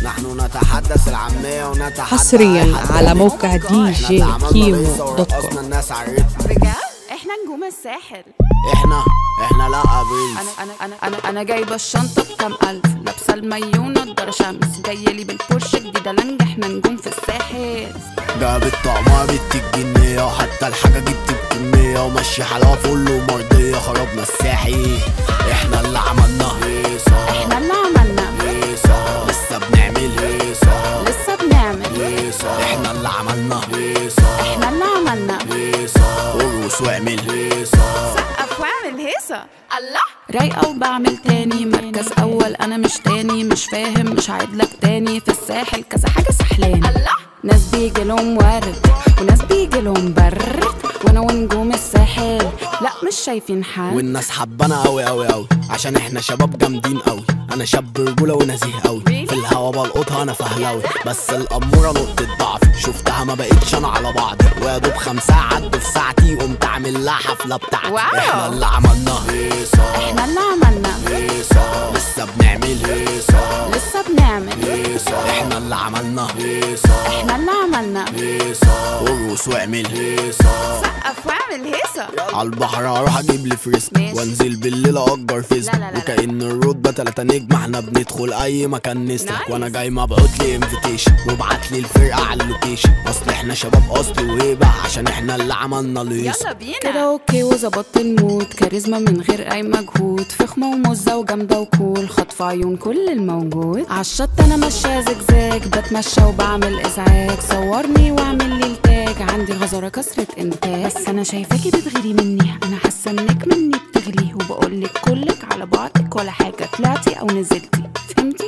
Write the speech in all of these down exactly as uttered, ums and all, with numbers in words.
نحن نتحدث العامية ونتحدث حصريا على موقع دي جي كيمو دوت كوم. الناس على الريتم بجد احنا نجوم الساحل. احنا احنا لا قابلين. انا انا انا انا انا جايبه الشنطه بكام الف، لابسه المايو نضاره شمس، جايه لي بالبورش جديده لانج. احنا نجوم في الساحل. جابت طعمها بنت الجنيه وحتى الحاجه جبت بكميه ومشي حلاوه فل ومرضيه. خربنا الساحل احنا اللي عملنا هيصه، احنا اللي عملنا هيصه، لسه بنعمل هيصه، لسه بنعمل هيصه، احنا اللي عملنا هيصه، احنا اللي عملنا هيصه، ارقص واعمل هيصه، سقف واعمل هيصه. الله رايقه وبعمل تاني، مركز اول انا مش تاني، مش فاهم مش هعيدلك تاني. في الساحل كذا حاجه سحلاني. الله ناس بيجي لهم ورد وناس بيجي لهم برد، وانا ونجوم الساحل لا مش شايفين حد. والناس حبانا قوي قوي قوي عشان احنا شباب جامدين قوي. انا شاب رجوله ونزيه قوي، في الهوا بلقطها انا فهلاوي، بس الاموره نقطه ضعف. شفتها ما بقتش انا على بعض، ويا دوب خمسه عدوا في ساعتي قمت عامل لها حفله بتاعتي. واو. احنا اللي عملنا هيصه، احنا اللي عملنا هيصه، لسه بنعمل هيصه، لسه بنعمل هيصه، احنا اللي عملنا هيصه، احنا اللي عملنا هيصه، ارقص واعمل هيصه، سقف واعمل هيصه. عالبحر هروح اجيب لي فريسك ماشي. وانزل بالليل اجر فيسك، لا لا لا وكأن الرتبه تلاتة نجم. احنا بندخل اي مكان نسلك، نايس. وانا جاي مبعوت لي انفيتيشن وابعت لي الفرقه على اللوكيشن. اصل احنا شباب اصلي وهيبه عشان احنا اللي عملنا الهيصه. يلا بينا كده اوكي وظبطت المود، كاريزما من غير اي مجهود، فخمه ومزه وجامده وكول، خطف عيون كل الموجود. عالشط انا ماشيه زجزاج، بتمشى وبعمل ازعاج، صورني واعمل لي التاج، عندي غزاره كسره انتاج. بس انا شايفاكي بتغيري مني، انا حاسه انك مني بتغلي، وبقولك كلك على بعضك ولا حاجه، طلعتي او نزلتي فهمتي.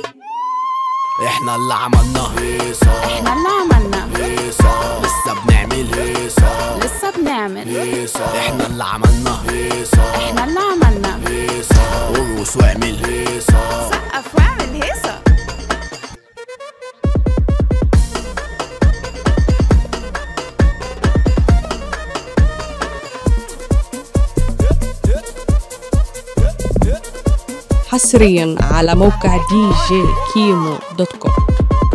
احنا اللي عملنا هيصه، احنا اللي عملنا هيصه، لسه بنعمل هيصه، لسه بنعمل هيصه، احنا اللي عملنا هيصه، احنا اللي عملنا هيصه، ارقص واعمل هيصه، سقف واعمل هيصه. حصريا على موقع دي جي كيمو دوت كوم.